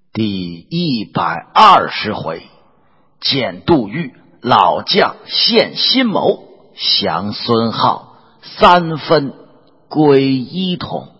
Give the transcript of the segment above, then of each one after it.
第120回，见杜预老将献新谋，降孙浩3分归一统。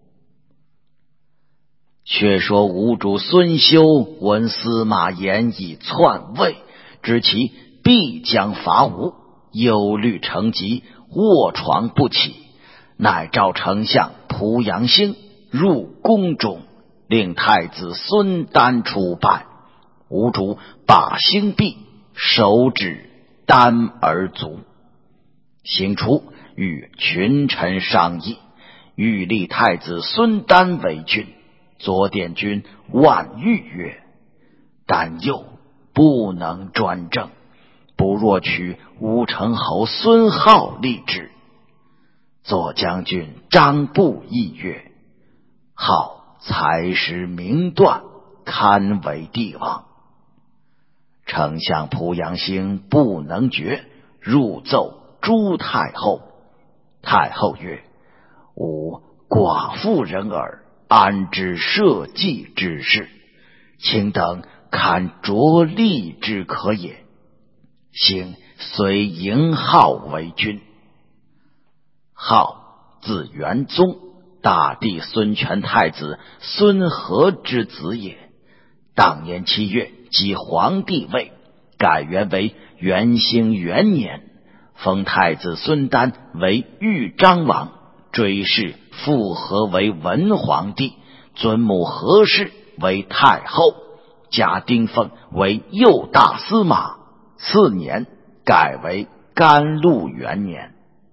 却说吴主孙修闻司马炎已篡位，知其必将伐吴，忧虑成疾，卧床不起，乃召丞相濮阳兴入宫中，令太子孙丹出拜。吴主把兴毕，手指丹而卒。兴出与群臣商议，欲立太子孙丹为君，左典军万玉曰：丹又不能专政，不若取吴城侯孙浩立之。左将军张布亦曰：浩才识明断，堪为帝王。丞相濮阳兴不能决，入奏朱太后。太后曰：吾寡妇人耳，安知社稷之事？卿等堪着力之可也。兴遂迎浩为君。浩字元宗，大帝孙权太子孙和之子也。当年7月，即皇帝位，改元为元兴元年，封太子孙丹为豫章王，追谥复和为文皇帝，尊母何氏为太后，加丁奉为右大司马。次年改为甘露元年。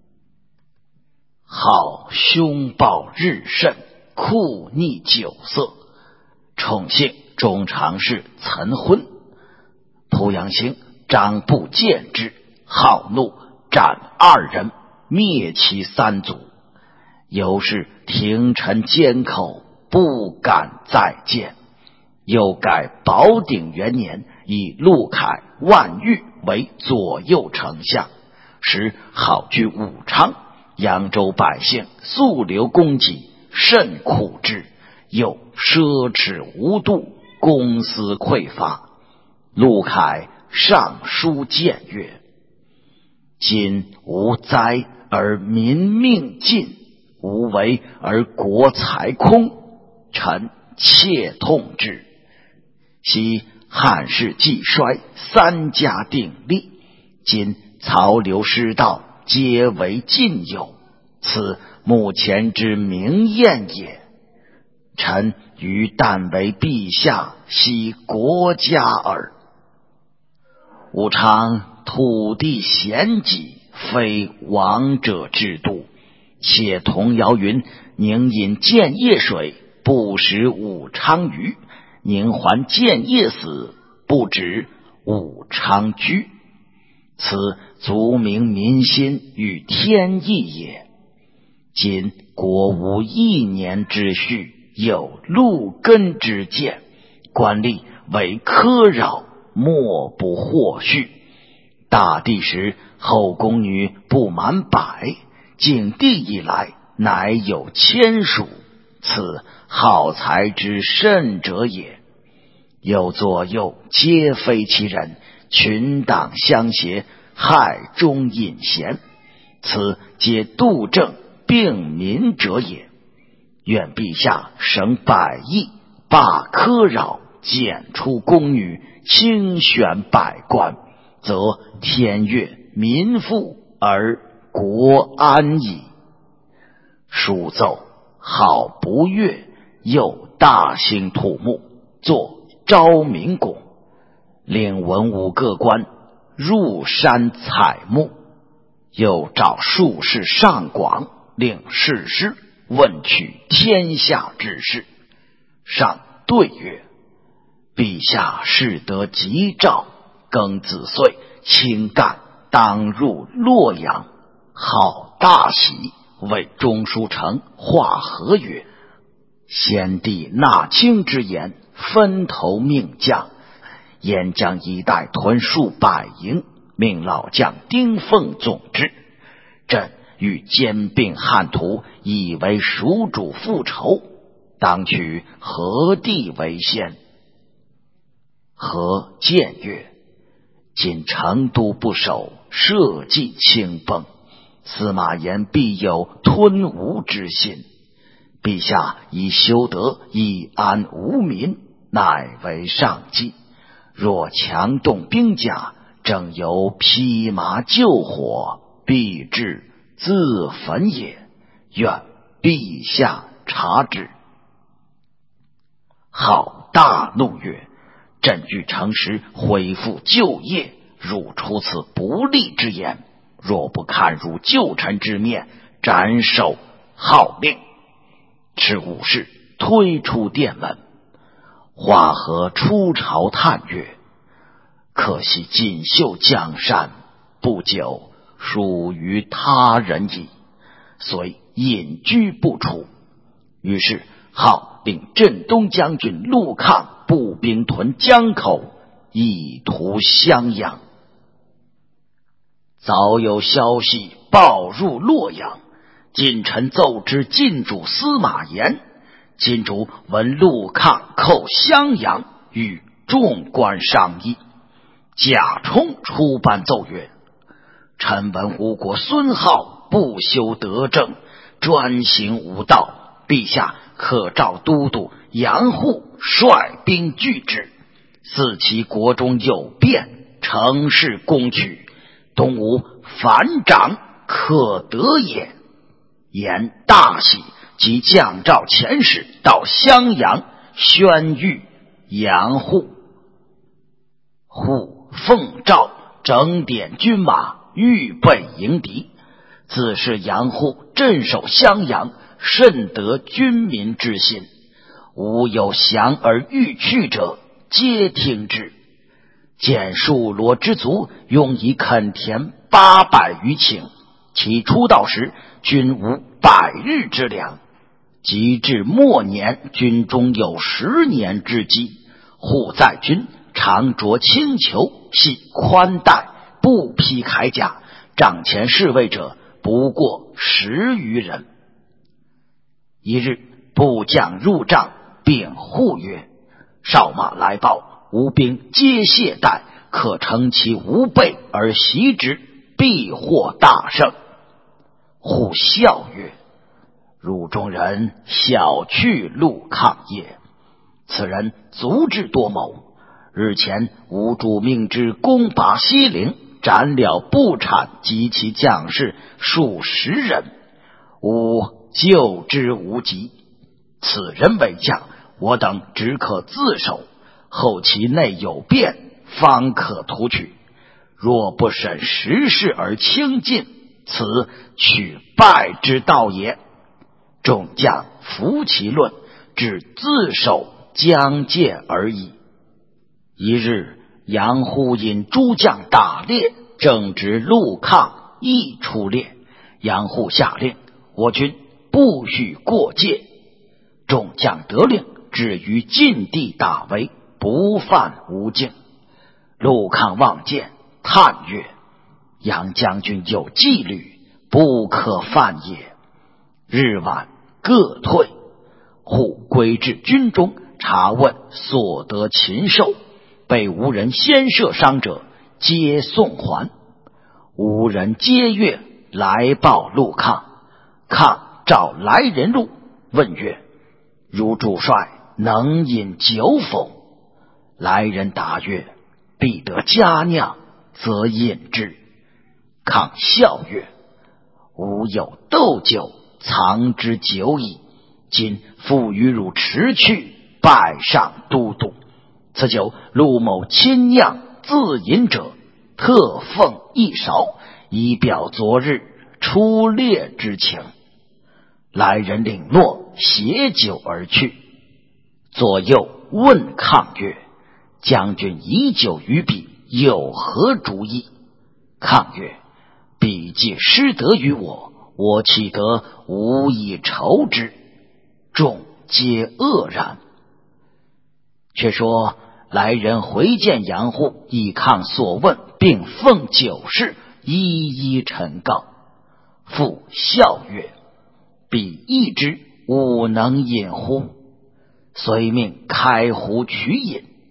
浩凶暴日甚，酷逆酒色，宠幸中常侍岑昏。濮阳兴、张布见之，浩怒，斩2人，灭其3族。由是廷臣缄口，不敢再见。又改保鼎元年，以陆凯、万玉为左右丞相，使好居武昌。扬州百姓素流供给，甚苦之，又奢侈无度，公私匮乏。陆凯上书谏曰：今无灾而民命尽，无为而国财空，臣切痛之。昔汉室既衰，3家鼎立，今曹刘师道皆为尽有，此目前之明验也。臣于但为陛下惜国家耳。武昌土地咸瘠，非王者之都，且童谣云：宁饮建业水，不食武昌鱼；宁还建业死，不止武昌居。此足明民心与天意也。今国无1年之序，有陆根之见，官吏为苛扰，莫不获恤。大帝时后宫女不满100，景帝以来乃有1000数，此好才之甚者也。又左右皆非其人，群党相胁，害忠隐贤，此皆杜政并民者也。愿陛下省百亿，罢苛扰，减除宫女，清选百官，则天悦民富而国安矣。书奏好不悦，又大兴土木，作昭明宫，令文武各官入山采木。又召术士上广，令士师问取天下之事。上对曰：陛下适得吉兆，庚子岁，卿干当入洛阳。好大喜，谓中书丞华和曰：先帝纳卿之言，分头命将，沿江一带屯数百营，命老将丁奉总之。朕欲兼并汉图，以为蜀主复仇，当取何地为先？ 何谏曰：今成都不守，社稷倾崩，司马炎必有吞吴之心。陛下以修德以安无民，乃为上计。若强动兵甲，正由披麻救火，必至自焚也。愿陛下察之。好大怒曰：朕欲诚实恢复旧业，汝出此不利之言，若不看汝旧臣之面，斩首号令。持武士推出殿门。华和出朝叹曰：可惜锦绣江山，不久属于他人矣，遂隐居不出。于是号令镇东将军陆抗步兵屯江口，以图襄阳。早有消息报入洛阳，近臣奏知晋主司马炎。晋主闻陆抗寇襄阳，与众官商议。贾充出班奏曰：臣闻吴国孙皓不修德政，专行无道，陛下可召都督杨户率兵拒之，似其国中有变，乘势攻取，东吴反掌可得也。言大喜，即降诏遣使到襄阳宣谕杨户。户奉诏整点军马，预备迎敌。自是杨户镇守襄阳，甚得军民之心，吾有降而欲去者，皆听之。见数罗之族用以垦田800余顷，其出道时均无100日之粮，及至末年，军中有10年之积。户在军常着轻裘，系宽带，不披铠甲，帐前侍卫者不过10余人。一日，部将入帐，禀户曰：少马来报，吴兵皆懈怠，可乘其无备而袭之，必获大胜。户笑曰：汝中人小觑陆抗也，此人足智多谋。日前吴主命之攻拔西陵，斩了部产及其将士数10人，吾救之无及。此人为将，我等只可自守，后其内有变，方可图取。若不审时事而轻进，此取败之道也。众将服其论，只自守将界而已。一日，杨户引诸将打猎，正值陆抗亦出猎。杨户下令，我军不许过界。众将得令，止于禁地打围，不犯无境。陆抗望见，叹曰：杨将军有纪律，不可犯也。日晚各退。户归至军中，查问所得禽兽，被吴人先射伤者，皆送还。吴人皆阅来报陆抗。抗召来人入，问曰：汝主帅能饮酒否？来人答曰：必得佳酿，则饮之。抗笑曰：吾有斗酒，藏之久矣，今复与汝持去，拜上都督。此酒陆某亲酿自饮者，特奉一勺，以表昨日出猎之情。来人领诺，携酒而去。左右问抗曰：将军以酒于彼，有何主意？抗曰：彼既失德于我，我岂得无以酬之？众皆愕然。却说来人回见杨户，以抗所问，并奉酒事，一一陈告。父笑曰：彼亦知吾能饮乎？遂命开壶取饮。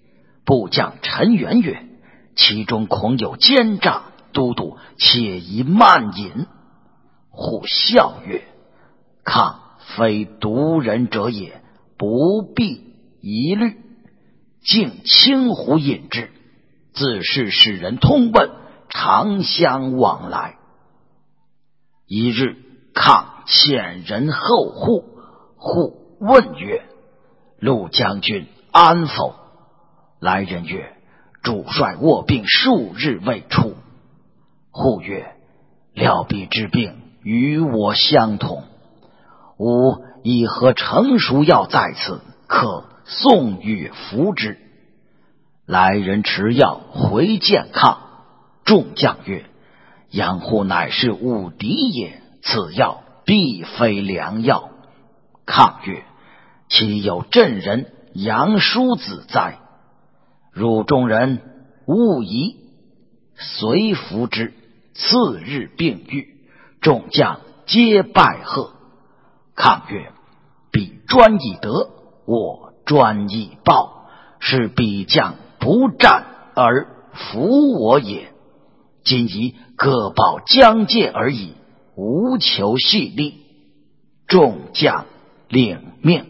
部将陈元曰：其中恐有奸诈，都督且宜慢饮。户笑曰：抗非独人者也，不必疑虑，竟轻忽饮之，自是使人通问，常相往来。一日，抗遣人候户，户问曰：陆将军安否？来人曰：主帅卧病数日未出。户曰：料必之病与我相同，吾已合成熟药在此，可送与服之。来人持药回见抗，众将曰：杨户乃是武敌也，此药必非良药。抗曰：岂有镇人杨叔子哉？汝众人勿疑。遂服之，次日病愈，众将皆拜贺。抗曰：彼专以德，我专以报，是彼将不战而服我也。今宜各保疆界而已，无求细利。众将领命。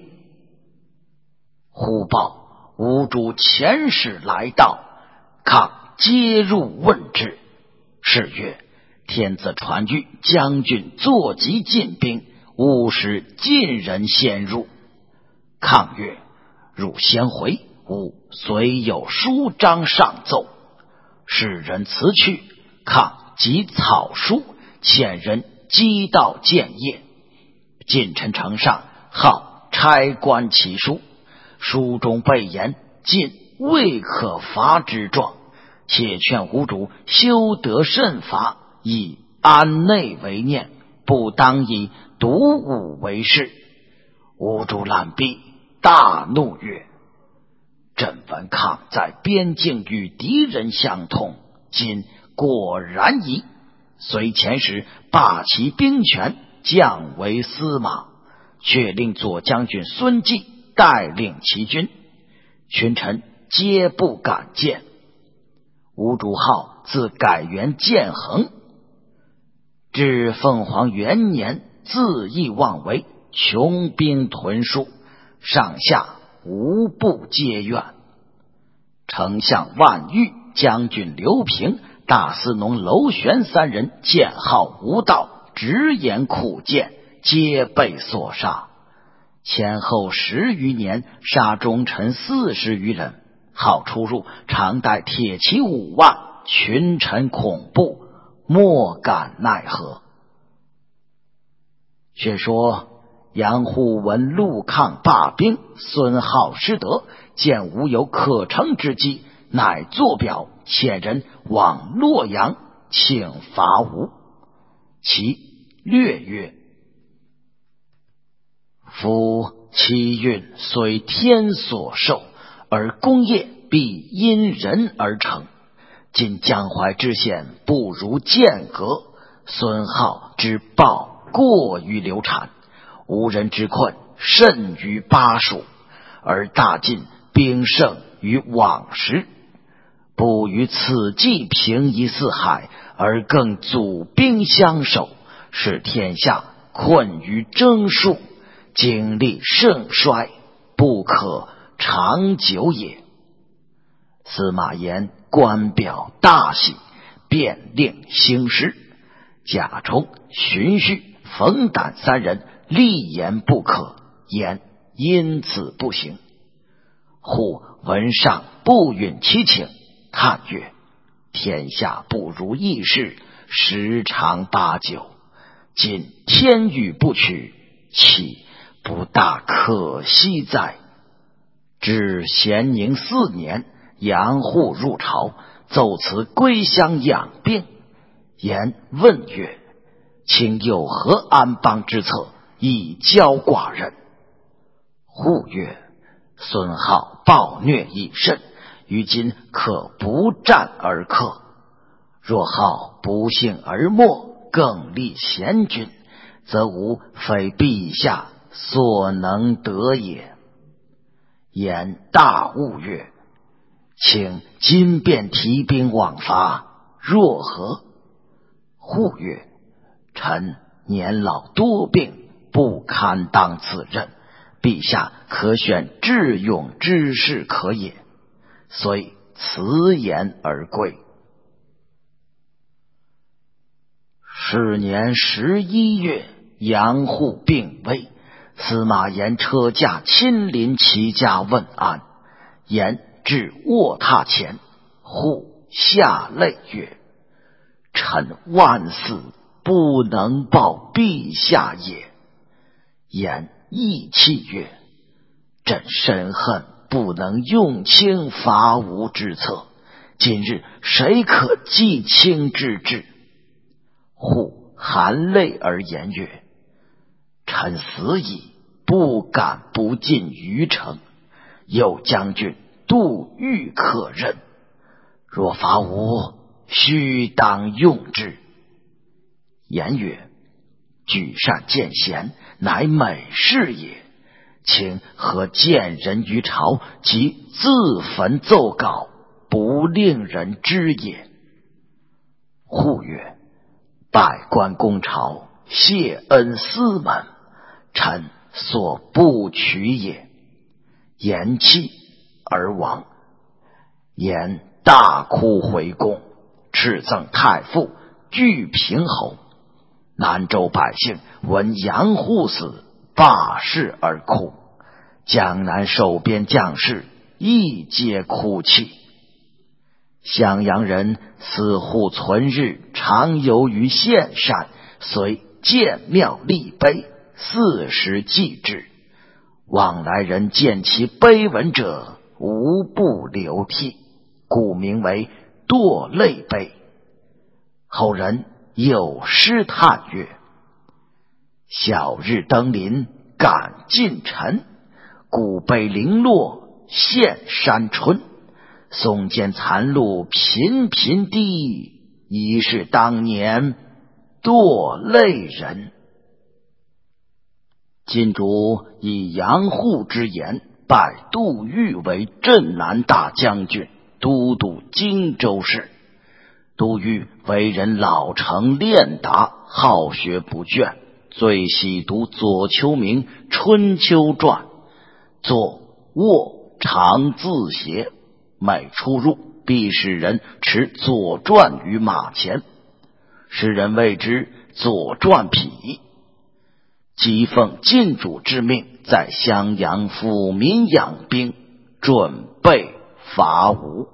忽报吴主遣使来到，抗皆入问之。是曰：天子传谕将军坐骑进兵，勿使近人先入。抗曰：汝先回，吾虽有书章上奏。使人辞去，抗即草书，遣人击到建业。近臣城上号差官其书，书中备言晋未可伐之状，且劝吴主修德慎罚，以安内为念，不当以独武为事。吴主览毕，大怒曰：朕闻抗在边境与敌人相通，今果然矣。遂遣使罢其兵权，降为司马，却令左将军孙继带领其军，群臣皆不敢见。吴主号自改元建恒，至凤凰元年，恣意妄为，穷兵屯戍，上下无不皆怨。丞相万玉、将军刘平、大司农娄玄三人见号无道，直言苦谏，皆被所杀。前后10余年，杀忠臣40余人，号出入常带铁骑5万，群臣恐怖，莫敢奈何。却说杨户闻陆抗罢兵，孙浩失德，见无有可乘之机，乃作表遣人往洛阳请伐吴。其略曰：夫七运虽天所授，而功业必因人而成。今江淮之险不如剑阁，孙浩之暴过于刘禅，吴人之困甚于巴蜀，而大晋兵胜于往时，不与此计平夷四海，而更祖兵相守，使天下困于征戍，经历盛衰，不可长久也。司马炎官表大喜，便令兴师。贾充、荀彧、冯胆三人力言不可，言因此不行。忽闻上不允其请，叹曰：天下不如意事，时常8九，今天与不取，岂不大可惜哉？至咸宁4年，杨户入朝，奏辞归乡养病。言问曰：卿有何安邦之策，以教寡人？户曰：孙浩暴虐已甚，于今可不战而克。若浩不幸而没，更立贤君，则吾非陛下所能得也。言大悟曰： 请今便提兵往伐，若何？户曰：臣年老多病，不堪当此任，陛下可选智勇之士可也，遂辞言而归。是年11月，杨户病危，司马炎车驾亲临其家问安。炎至卧榻前，户下泪曰：臣万死不能报陛下也。炎亦泣曰：朕深恨不能用卿伐吴之策，今日谁可继卿之志？户含泪而言曰：臣死矣，不敢不进于城，有将军杜预可任，若伐吴，须当用之。言曰：举善见贤，乃美事也，卿何见人于朝，即自焚奏稿，不令人知也？户曰：百官公朝，谢恩司门，臣所不取也。言泣而亡。言大哭回宫，敕赠太傅，拒平侯。南州百姓闻杨户死，罢市而哭，江南守边将士亦皆哭泣。襄阳人司户存日常游于县山，遂建庙立碑，40祭之。往来人见其碑文者，无不流涕，故名为堕泪碑。后人有诗叹曰：晓日登临感近臣，古碑零落现山春。松间残露频频滴，疑是当年堕泪人。今主以杨户之言，拜杜预为镇南大将军，都督荆州事。杜预为人老成练达，好学不倦，最喜读左丘明《春秋传》，坐卧常自携，每出入必使人持《左传》于马前，使人谓之左传匹。即奉晋主之命，在襄阳抚民养兵，准备伐吴。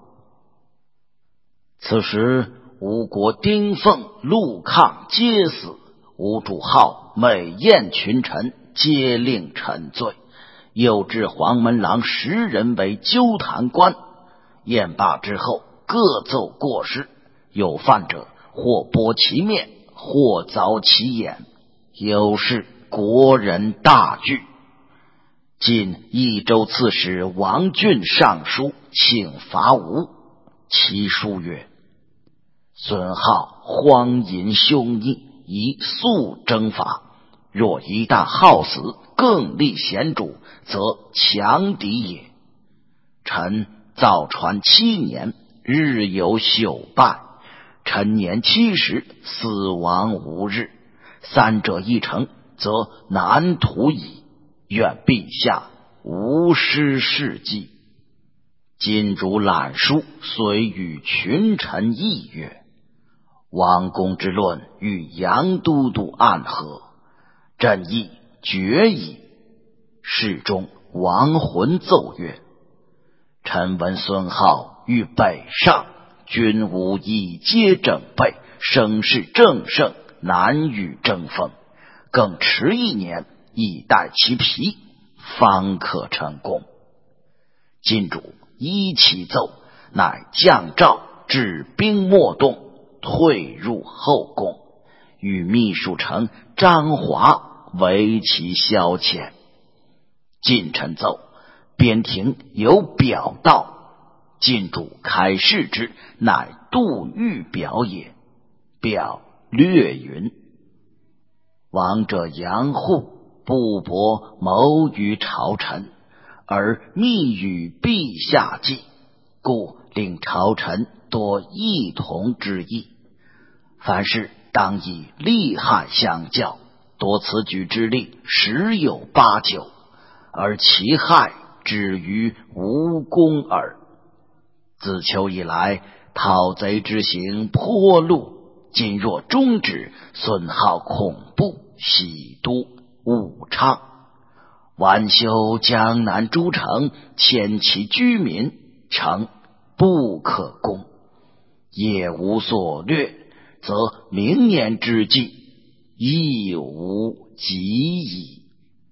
此时吴国丁奉、陆抗皆死，吴主号美宴群臣，皆令沉醉，又置黄门郎10人为纠弹官。宴罢之后，各奏过失，有犯者或剥其面，或凿其眼，有事国人大惧。今益州刺史王浚上书请伐吴，其书曰：孙浩荒淫凶逆，宜速征伐，若一旦耗死，更立贤主，则强敌也。臣造船7年，日有朽败，臣年70，死亡无日，3者一成，则难图矣。愿陛下无失事迹。今主览书，遂与群臣议曰：王公之论与杨都督暗合，朕亦决矣。侍中王浑奏曰：臣闻孙浩于北上，军武已皆整备，声势正盛，难与争锋，更迟1年，以待其疲，方可成功。今主依其奏，乃降诏止兵莫动，退入后宫，与秘书丞张华为其消遣。近臣奏，边庭有表到，晋主开示之，乃杜预表也。表略云：王者杨户不博谋于朝臣，而密与陛下计，故令朝臣多异同之意。凡事当以利害相较，多此举之力十有八九，而其害止于无功耳。自秋以来，讨贼之行颇露，今若终止，损耗恐怖，喜都武昌，晚修江南诸城，迁其居民，诚不可攻，业无所略，则明年之计亦无及矣。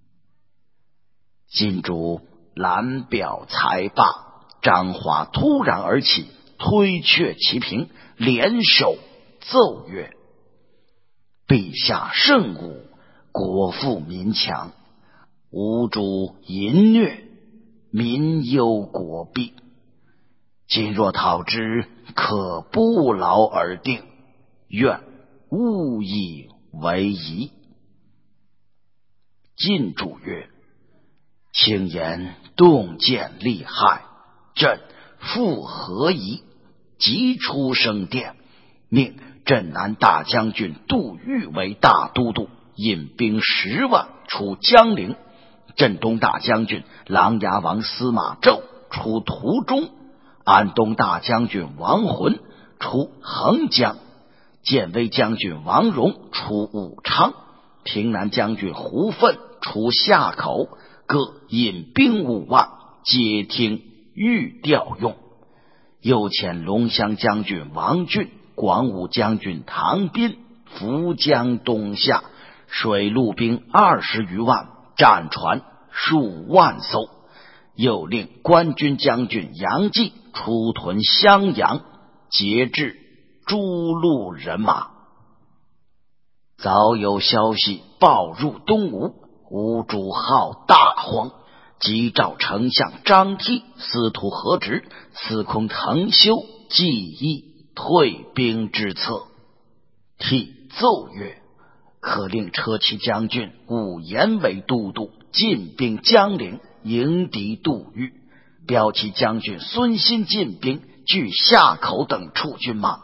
今主览表才罢，张华突然而起，推却其屏，联手奏曰：陛下圣武，国富民强，吾主淫虐，民忧国弊。今若讨之，可不劳而定，愿勿以为宜。晋主曰：卿言洞见利害，朕复何疑？即出升殿，命镇南大将军杜预为大都督，引兵10万出江陵；镇东大将军琅琊王司马昭出途中，安东大将军王浑出横江，建威将军王荣出武昌，平南将军胡奋出夏口，各引兵5万，皆听预调用。又遣龙骧将军王俊、广武将军唐斌扶江东下，水陆兵20余万，战船数万艘。又令官军将军杨继出屯襄阳，节制诸路人马。早有消息报入东吴，吴主号大慌，即召丞相张替、司徒何直、司空滕修计议退兵之策。替奏曰：可令车骑将军武延为都督，进兵江陵，迎敌杜预；骠骑将军孙欣进兵据夏口等处军马。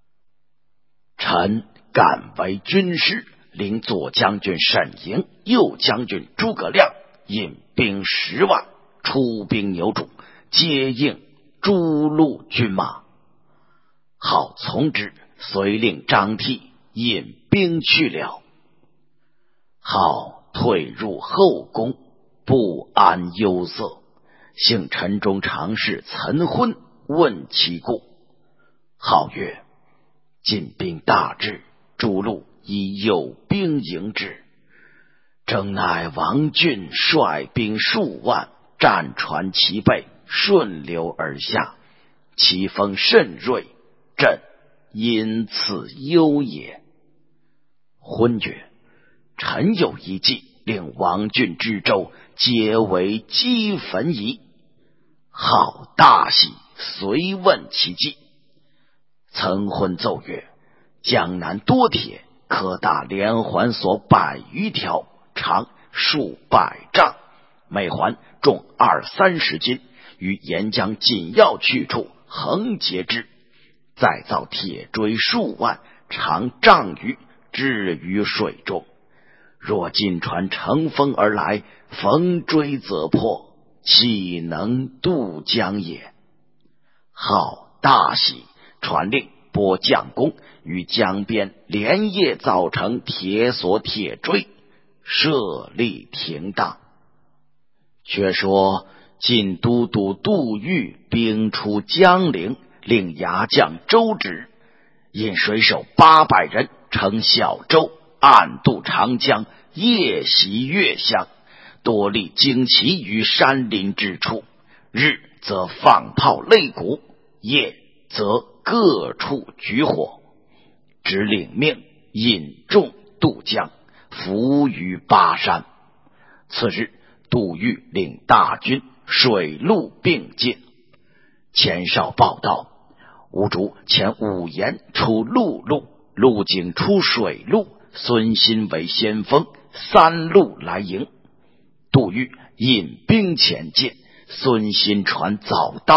臣敢为军师，领左将军沈莹、右将军诸葛亮引兵10万，出兵牛渚，接应诸路军马。好从之，遂令张替引兵去了。好退入后宫，不安忧色。幸陈中常侍岑昏问其故。好曰：晋兵大至，诸路已有兵迎之。正乃王俊率兵数万，战船齐备，顺流而下，其风甚锐，朕因此忧也。昏曰：臣有一计，令王俊之州皆为积坟夷。好大喜，遂问其计。岑昏奏曰：江南多铁，可打连环索100余条，长数百丈，每环重20-30斤，于沿江紧要去处横截之，再造铁锥数万，长丈余，置于水中。若金船乘风而来，逢锥则破，岂能渡江也？好大喜，传令拨将工于江边连夜造成铁索铁锥，设立停当。却说晋都督杜预兵出江陵，令牙将周直引水手800人乘小舟，暗渡长江，夜袭越乡，多立旌旗于山林之处，日则放炮擂鼓，夜则各处举火。只领命引众渡江，伏于巴山。次日，杜预领大军水陆并进。前哨报道，吴主遣武延出陆路，陆景出水路，孙欣为先锋，3路来迎。杜预引兵前进，孙欣船早到，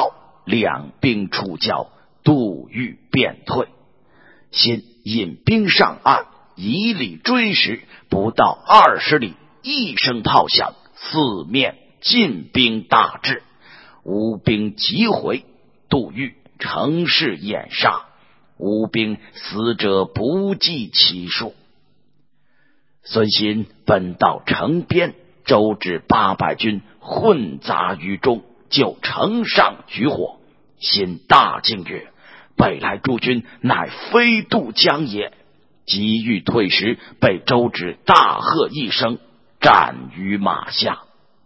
两兵触交，杜预便退。新引兵上岸，以里追时，不到20里，一声炮响，四面进兵大至，吴兵急回，杜预乘势掩杀，吴兵死者不计其数。孙新奔到城边，周至800军混杂于中，就城上举火。新大惊曰：北来诸军乃非渡江也。急欲退时，被周芷大喝一声，斩于马下。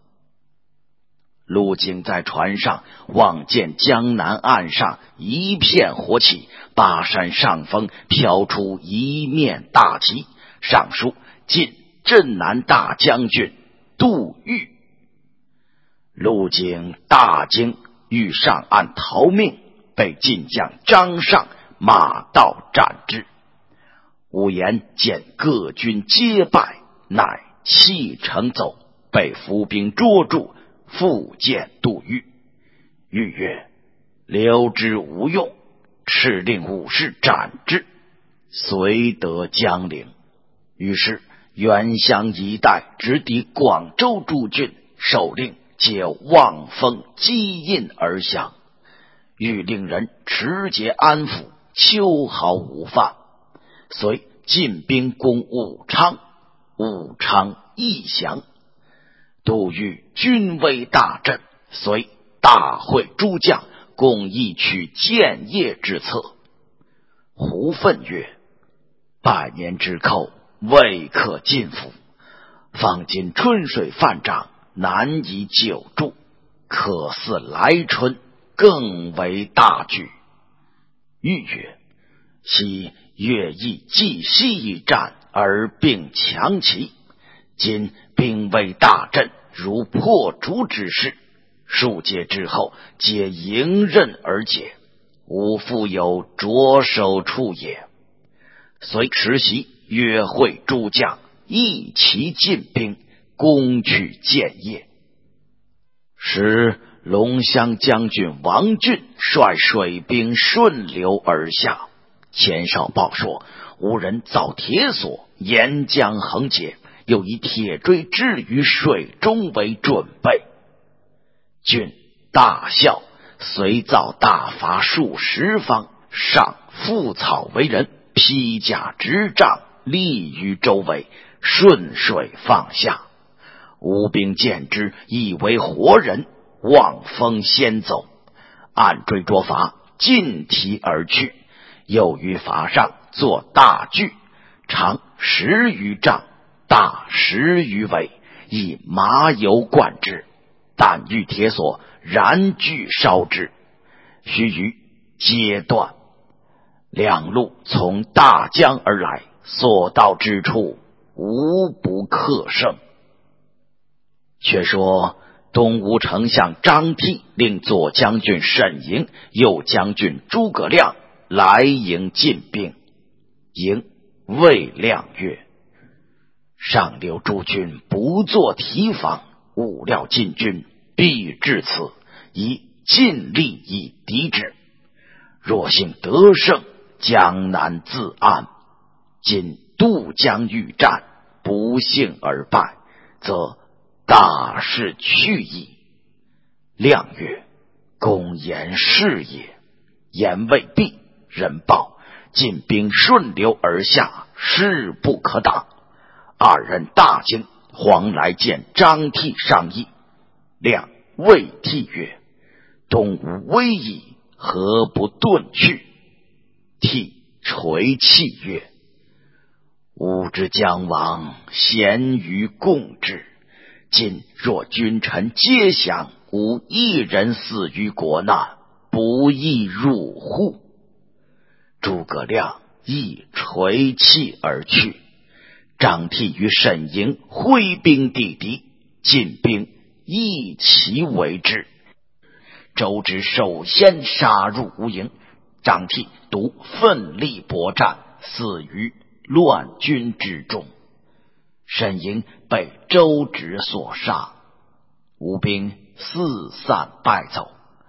陆景在船上望见江南岸上一片火起，巴山上风飘出一面大旗，上书晋镇南大将军杜预。陆景大惊，欲上岸逃命，被晋将张尚马到斩之。武言见各军皆败，乃弃城走，被伏兵捉住，复见杜预。预曰：留之无用，敕令武士斩之，遂得江陵。于是原乡一带直抵广州诸郡，首令皆望风击印而降。欲令人持节安抚，秋毫无犯。遂进兵攻武昌，武昌亦降。杜预军威大振，遂大会诸将，共议取建业之策。胡奋曰：百年之寇，未可尽服，方今春水泛涨，难以久住，可似来春，更为大举。豫曰：昔乐毅继西一战而并强齐，今兵威大振，如破竹之势，数节之后，皆迎刃而解，吾复有着手处也。遂持席约会诸将，一齐进兵，攻取建业。时龙骧将军王俊率水兵顺流而下，前哨报说，吴人造铁索，沿江横截，又以铁锥置于水中为准备。俊大笑，遂造大筏数十方，上覆草为人，披甲执杖，立于周围，顺水放下。吴兵见之，以为活人，望风先走，按追捉筏，尽提而去。又于筏上做大锯，长10余丈，大10余围，以麻油灌之，但遇铁索，燃锯烧之，须臾皆断。两路从大江而来，所到之处，无不克胜。却说东吴丞相张替令左将军沈莹、右将军诸葛亮来迎进兵。莹谓亮曰：上流诸军不做提防，吾料晋军必至此，宜尽力以敌之。若幸得胜，江南自安。今渡江欲战，不幸而败，则大事去矣。亮曰：公言是也。言未毕，人报晋兵顺流而下，势不可挡。二人大惊，惶来见张替商议。亮谓替曰：东吴危矣，何不遁去？替垂泣曰：吾之将亡，咸于共之。今若君臣皆降，无一人死于国难，不亦辱乎？诸葛亮亦垂泣而去。张替与沈莹挥兵抵敌，晋兵一齐围之。周芷首先杀入吴营，张替独奋力搏战，死于乱军之中。沈莹被周芷所杀，吴兵四散败走。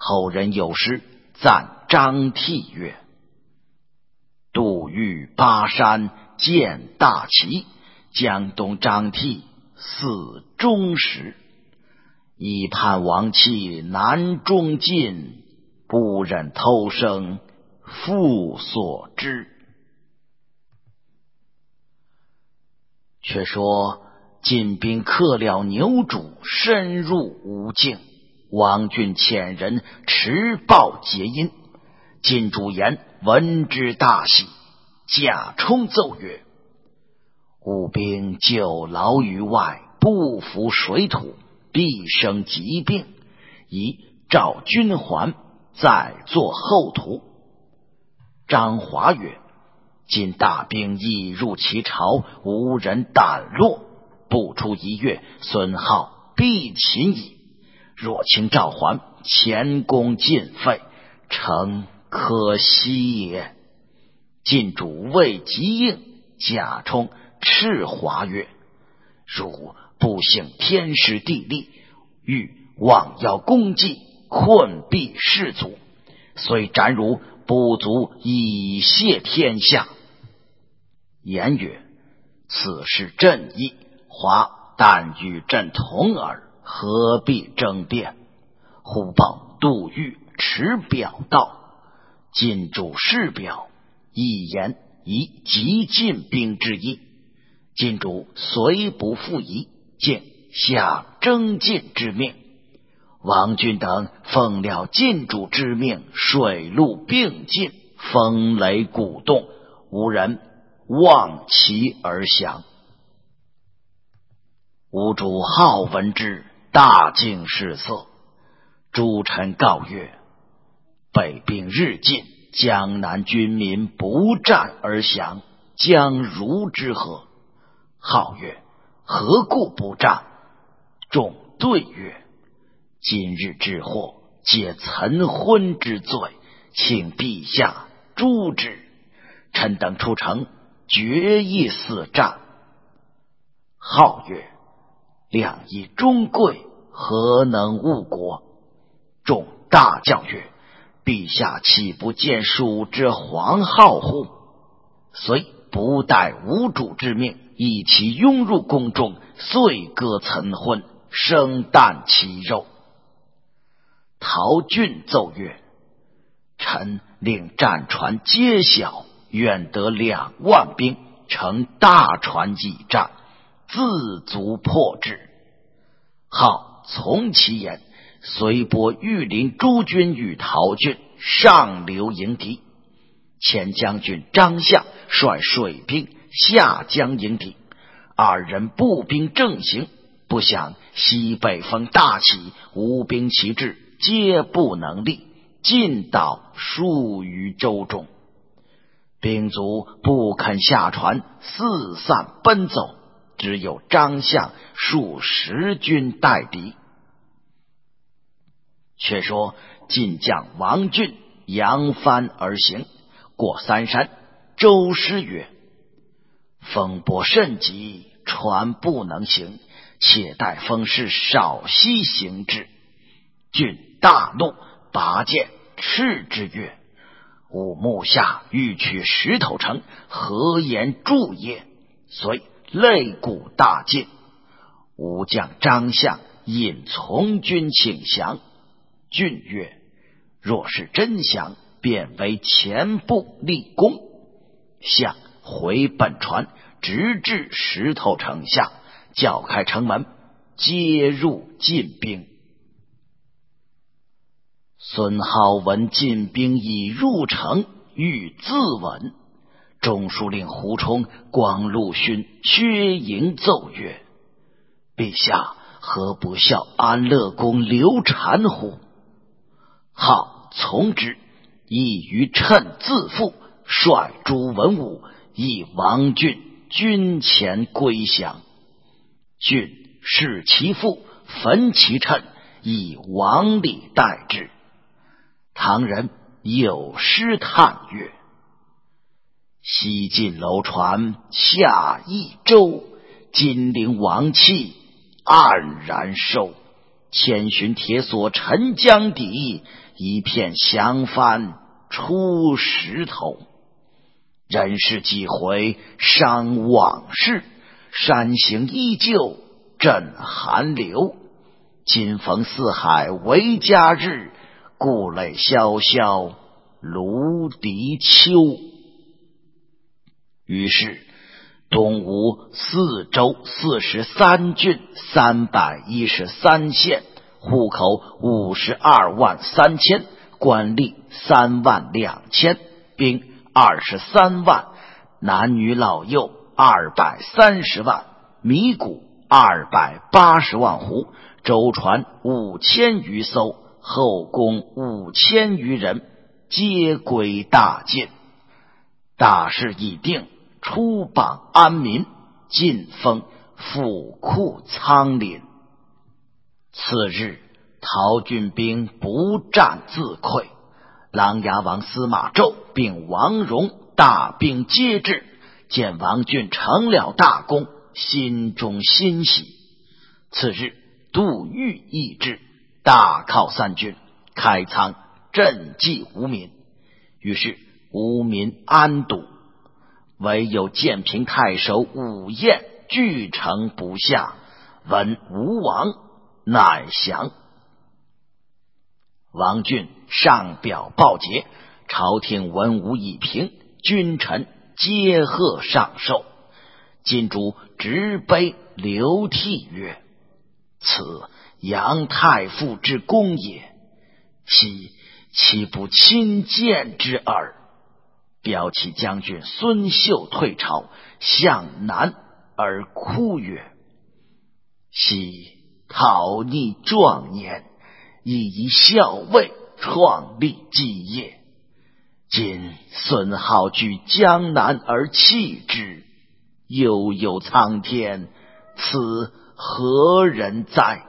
后人有诗赞张替曰：杜预巴山见大旗，江东张替似忠实。一盼王气南中尽，不忍偷生父所知。却说晋兵克了牛渚，深入吴境，王俊遣人持报结阴。晋主言闻之大喜，贾充奏曰：吴兵久劳于外，不服水土，必生疾病，宜召军还，再作后图。张华曰：今大兵已入其巢，无人胆落，不出1月，孙浩必擒矣。若请召还，前功尽废，诚可惜也。晋主未及应，贾充斥华曰：汝不省天时地利，欲妄要功绩，困敝士卒，虽斩汝，不足以谢天下。言曰：此事朕意，华但与朕同耳，何必争辩？忽报杜预持表到，晋主视表，一言以急进兵之意。晋主虽不复疑，竟下征进之命。王俊等奉了晋主之命，水陆并进，风雷鼓动，无人望其而降。吴主好闻之，大惊失色。诸臣告曰：北兵日进，江南军民不战而降，将如之何？号曰：何故不战？众对曰：今日之祸，皆岑昏之罪，请陛下诛之。臣等出城，决意死战。号曰：两以忠贵，何能误国？众大叫曰：陛下岂不见蜀之黄皓乎？遂不待吴主之命，一齐拥入宫中，遂割岑昏，生啖其肉。陶俊奏曰：臣令战船皆晓，愿得2万兵，乘大船以战，自足破之。号从其言，随拨御林诸军与陶俊上流迎敌。前将军张相率水兵下江迎敌，2人步兵正行，不想西北风大起，吴兵齐至，皆不能立，尽倒数余舟中。兵卒不肯下船，四散奔走，只有张相数10军待敌。却说晋将王俊扬帆而行，过3山，周师曰：风波甚急，船不能行，且待风势少息行之。俊大怒，拔剑斥之曰：吾目下欲取石头城，何言助也？遂擂鼓大进。吴将张相引从军请降。俊曰：若是真降，便为前部立功。相回本船，直至石头城下，叫开城门，皆入晋兵。孙皓闻晋兵已入城，欲自刎。中书令胡冲、光禄勋薛营奏曰：陛下何不效安乐公刘禅乎？好从之，意于趁自负，率诸文武以王俊军前归降。俊弑其父，焚其趁，以王礼待之。唐人有诗叹曰：西晋楼船下益州，金陵王气黯然收。千寻铁索沉江底， 一片降帆出石头。人世几回伤往事，山形依旧震寒流。今逢四海为家日，故垒萧萧芦荻秋。于是东吴四州43郡313县，户口52万3千，官吏3万2千，兵23万，男女老幼230万，米谷280万斛，舟船5000余艘，后宫5000余人，皆归大晋。大事已定，出榜安民，晋封府库仓廪。次日，陶郡兵不战自溃，琅琊王司马昭并王戎大兵接至，见王俊成了大功，心中欣喜。次日，杜预亦至，大犒三军，开仓赈济无民。于是无民安堵，唯有建平太守武彦据城不下，闻吴王，乃降。王俊上表报捷，朝廷文武已平，君臣皆贺上寿。晋主执杯流涕曰：此杨太傅之功也，岂不亲见之耳？骠骑将军孙秀退朝，向南而哭曰：昔讨逆壮年，亦以校尉创立基业，今孙浩居江南而弃之，悠悠苍天，此何人哉？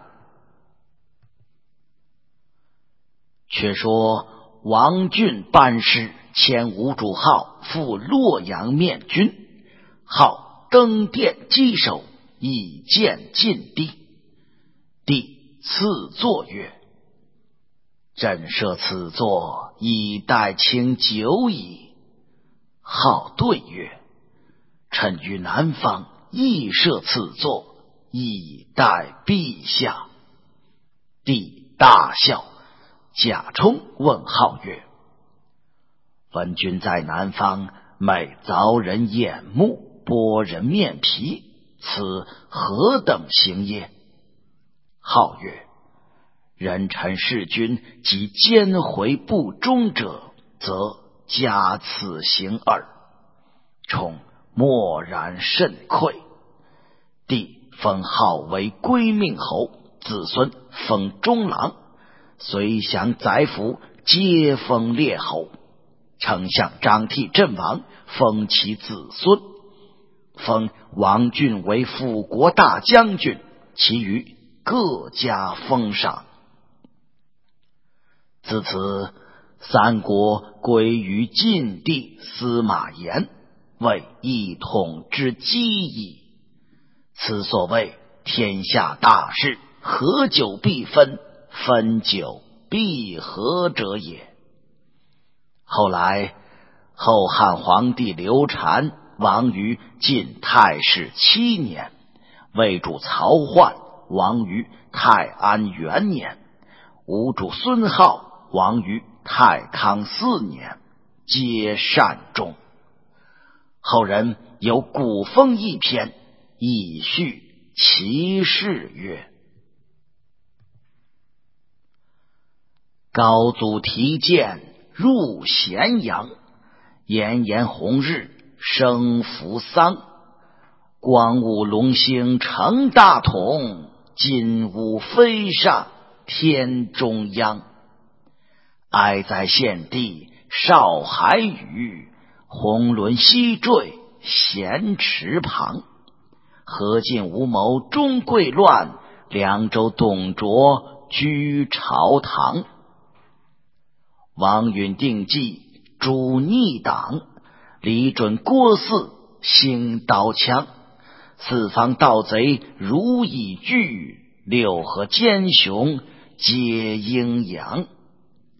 却说王俊班师遣吴主浩赴洛阳面君，浩登殿稽首，以见晋帝。帝赐座曰：朕设此座，以待卿久矣。浩对曰：臣于南方亦设此座，以待陛下。帝大笑。贾充问浩曰：闻君在南方，每凿人眼目，剥人面皮，此何等行耶？浩曰：人臣弑君及奸回不忠者，则加此行耳。充默然甚愧。帝封浩为归命侯，子孙封中郎，随降宰府皆封列侯。丞相张替阵亡，封其子孙，封王俊为辅国大将军，其余各加封赏。自此，三国归于晋帝司马炎，为一统之基矣。此所谓天下大事，合久必分，分久必合者也。后来，后汉皇帝刘禅亡于晋太史7年，魏主曹奂亡于太安元年，吴主孙皓亡于太康4年，皆善终。后人有古风一篇，以叙其事曰：高祖提剑入咸阳，炎炎红日生扶桑。光武龙兴成大统，金乌飞上天中央。哀哉献帝少海宇，红轮西坠咸池旁。何尽无谋终贵乱，凉州董卓居朝堂。王允定计诛逆党，李准郭汜兴刀枪。四方盗贼如蚁聚，六合奸雄皆阴阳。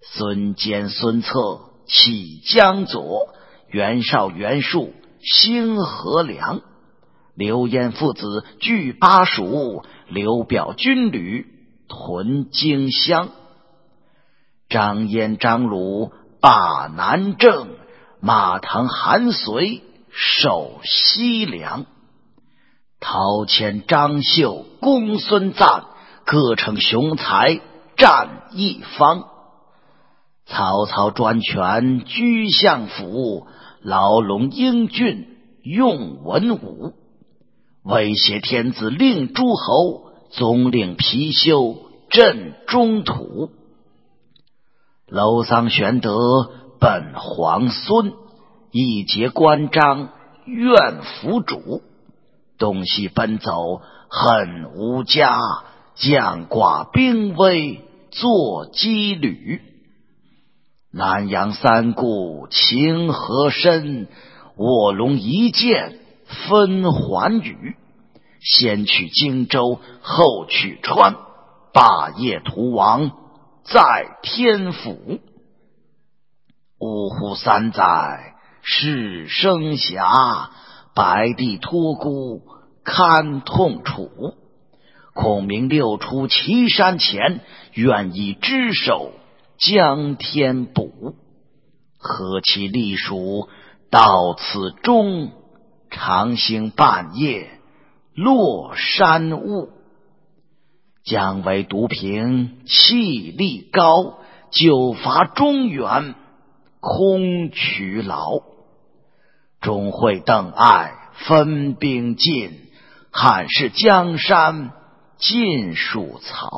孙坚、孙策起江左，袁绍、袁术兴河梁，刘焉父子据巴蜀，刘表军旅屯荆襄。张燕、张鲁把南郑，马腾、韩遂守西凉。陶谦、张绣攻孙瓒，各逞雄才战一方。曹操专权居相府，牢笼英俊用文武。威胁天子令诸侯，总领貔貅镇中土。楼桑玄德本皇孙，一节关张愿辅主。东西奔走恨无家，将寡兵危作羁旅。南阳三顾情何深，卧龙一剑分寰宇。先取荆州后取川，霸业图王在天府。呜呼三载是生涯，白帝托孤堪痛楚。孔明六出祁山前，愿以只手将天补。何其隶属到此终，长行半夜落山雾。姜维独凭气力高，久伐中原空劬劳。钟会、邓艾分兵进，汉室江山尽属曹。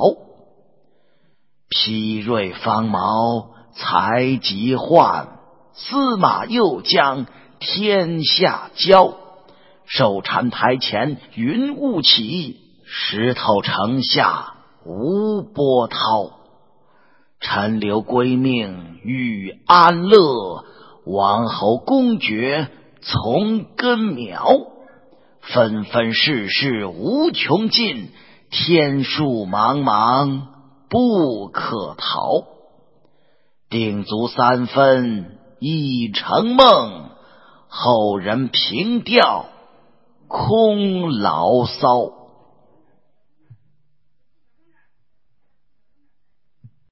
丕锐方毛才极换，司马右将天下交。守禅台前云雾起，石头城下无波涛。陈留归命与安乐，王侯公爵从根苗。纷纷世事无穷尽，天数茫茫不可逃。定足三分已成梦，后人凭吊空牢骚。